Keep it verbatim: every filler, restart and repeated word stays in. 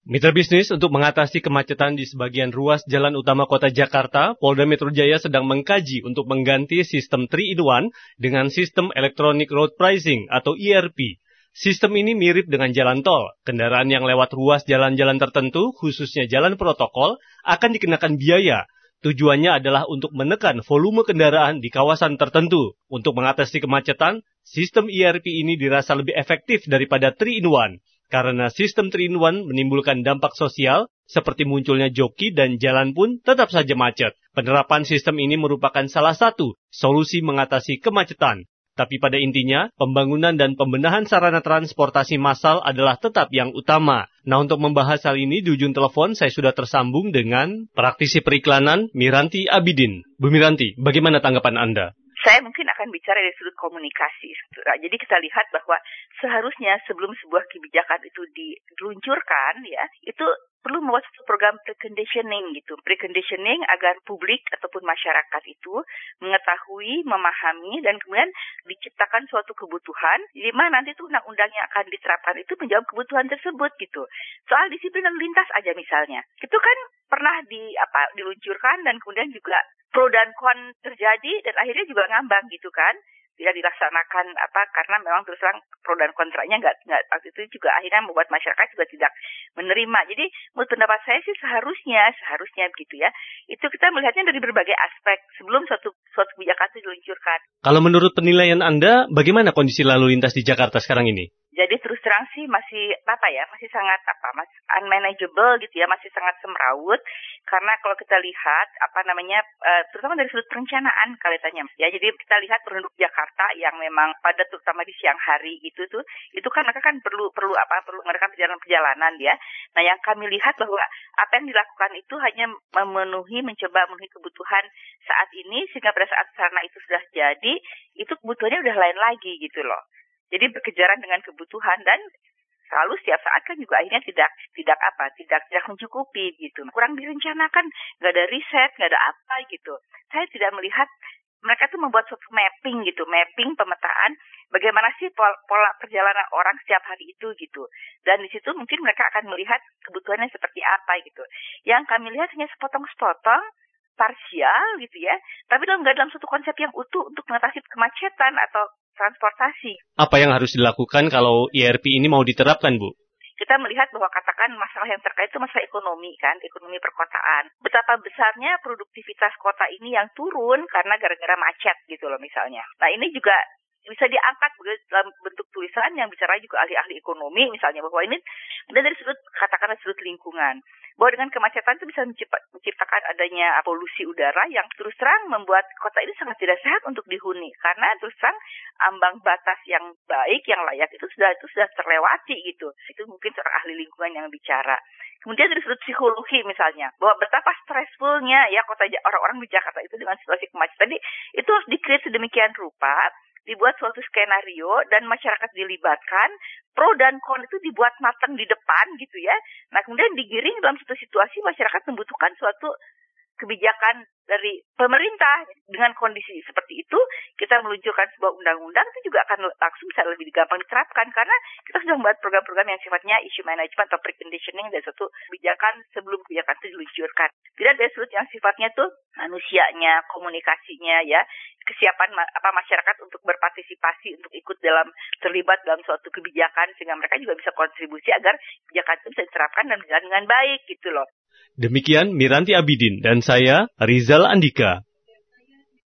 Mitra bisnis, untuk mengatasi kemacetan di sebagian ruas jalan utama kota Jakarta, Polda Metro Jaya sedang mengkaji untuk mengganti sistem three in one dengan sistem Electronic Road Pricing atau E R P. Sistem ini mirip dengan jalan tol. Kendaraan yang lewat ruas jalan-jalan tertentu, khususnya jalan protokol, akan dikenakan biaya. Tujuannya adalah untuk menekan volume kendaraan di kawasan tertentu. Untuk mengatasi kemacetan, sistem E R P ini dirasa lebih efektif daripada three in one. Karena sistem three in one menimbulkan dampak sosial, seperti munculnya joki dan jalan pun tetap saja macet. Penerapan sistem ini merupakan salah satu solusi mengatasi kemacetan. Tapi pada intinya, pembangunan dan pembenahan sarana transportasi massal adalah tetap yang utama. Nah, untuk membahas hal ini di ujung telepon saya sudah tersambung dengan praktisi periklanan Miranti Abidin. Bu Miranti, bagaimana tanggapan Anda? Saya mungkin akan bicara dari sudut komunikasi. Jadi kita lihat bahwa seharusnya sebelum sebuah kebijakan itu diluncurkan, ya, itu perlu membuat satu program preconditioning gitu. Preconditioning agar publik ataupun masyarakat itu mengetahui, memahami, dan kemudian diciptakan suatu kebutuhan, di mana nanti tuh undang-undang yang akan diterapkan itu menjawab kebutuhan tersebut gitu. Soal disiplin lalu lintas aja misalnya. Itu kan pernah di apa diluncurkan dan kemudian juga pro dan kon terjadi dan akhirnya juga ngambang gitu kan. Tidak dilaksanakan apa karena memang terus terang pro dan kontranya nggak nggak waktu itu juga akhirnya membuat masyarakat juga tidak menerima. Jadi menurut pendapat saya sih seharusnya seharusnya begitu ya. Itu kita melihatnya dari berbagai aspek sebelum suatu suatu kebijakan itu diluncurkan. Kalau menurut penilaian Anda, bagaimana kondisi lalu lintas di Jakarta sekarang ini? Jadi terus terang sih masih apa ya, masih sangat apa, masih unmanageable gitu ya, masih sangat semrawut. Karena kalau kita lihat apa namanya, uh, terutama dari sudut perencanaan kelihatannya, ya. Jadi kita lihat penduduk Jakarta yang memang padat terutama di siang hari itu tuh, itu kan mereka kan perlu perlu apa, perlu mengadakan perjalanan-perjalanan ya. Nah yang kami lihat bahwa apa yang dilakukan itu hanya memenuhi, mencoba memenuhi kebutuhan saat ini, sehingga pada saat sarana itu sudah jadi, itu kebutuhannya udah lain lagi gitu loh. Jadi berkejaran dengan kebutuhan dan selalu setiap saat kan juga akhirnya tidak tidak apa tidak tidak mencukupi gitu. Kurang direncanakan, nggak ada riset, nggak ada apa gitu. Saya tidak melihat mereka tuh membuat suatu mapping gitu, mapping pemetaan bagaimana sih pola, pola perjalanan orang setiap hari itu gitu. Dan di situ mungkin mereka akan melihat kebutuhannya seperti apa gitu. Yang kami lihat hanya sepotong-sepotong, parsial gitu ya. Tapi dalam nggak dalam suatu konsep yang utuh untuk mengatasi kemacetan atau transportasi. Apa yang harus dilakukan kalau E R P ini mau diterapkan, Bu? Kita melihat bahwa katakan masalah yang terkait itu masalah ekonomi kan, ekonomi perkotaan. Betapa besarnya produktivitas kota ini yang turun karena gara-gara macet gitu loh misalnya. Nah ini juga bisa diangkat dalam bentuk tulisan yang bicara juga ahli-ahli ekonomi misalnya bahwa ini dan dari sudut katakanlah sudut lingkungan. Bahwa dengan kemacetan itu bisa menciptakan adanya polusi udara yang terus terang membuat kota ini sangat tidak sehat untuk dihuni. Karena terus terang ambang batas yang baik, yang layak itu sudah itu sudah terlewati gitu. Itu mungkin seorang ahli lingkungan yang bicara. Kemudian dari sudut psikologi misalnya, bahwa betapa stressfulnya ya kota orang-orang di Jakarta itu dengan situasi kemacetan. Jadi itu harus di-create sedemikian rupa, dibuat suatu skenario dan masyarakat dilibatkan, pro dan kon itu dibuat matang di depan gitu ya. Nah kemudian digiring dalam satu situasi masyarakat membutuhkan suatu kebijakan dari pemerintah. Dengan kondisi seperti itu, kita meluncurkan sebuah undang-undang itu juga akan langsung bisa lebih gampang diterapkan karena kita sudah membuat program-program yang sifatnya issue management atau preconditioning dari suatu kebijakan sebelum kebijakan itu diluncurkan. Tidak dari sudut yang sifatnya tuh manusianya, komunikasinya ya, kesiapan apa masyarakat untuk berpartisipasi, untuk ikut dalam terlibat dalam suatu kebijakan sehingga mereka juga bisa kontribusi agar kebijakan itu bisa diterapkan dan berjalan dengan baik gitu loh. Demikian Miranti Abidin dan saya Rizal Andika.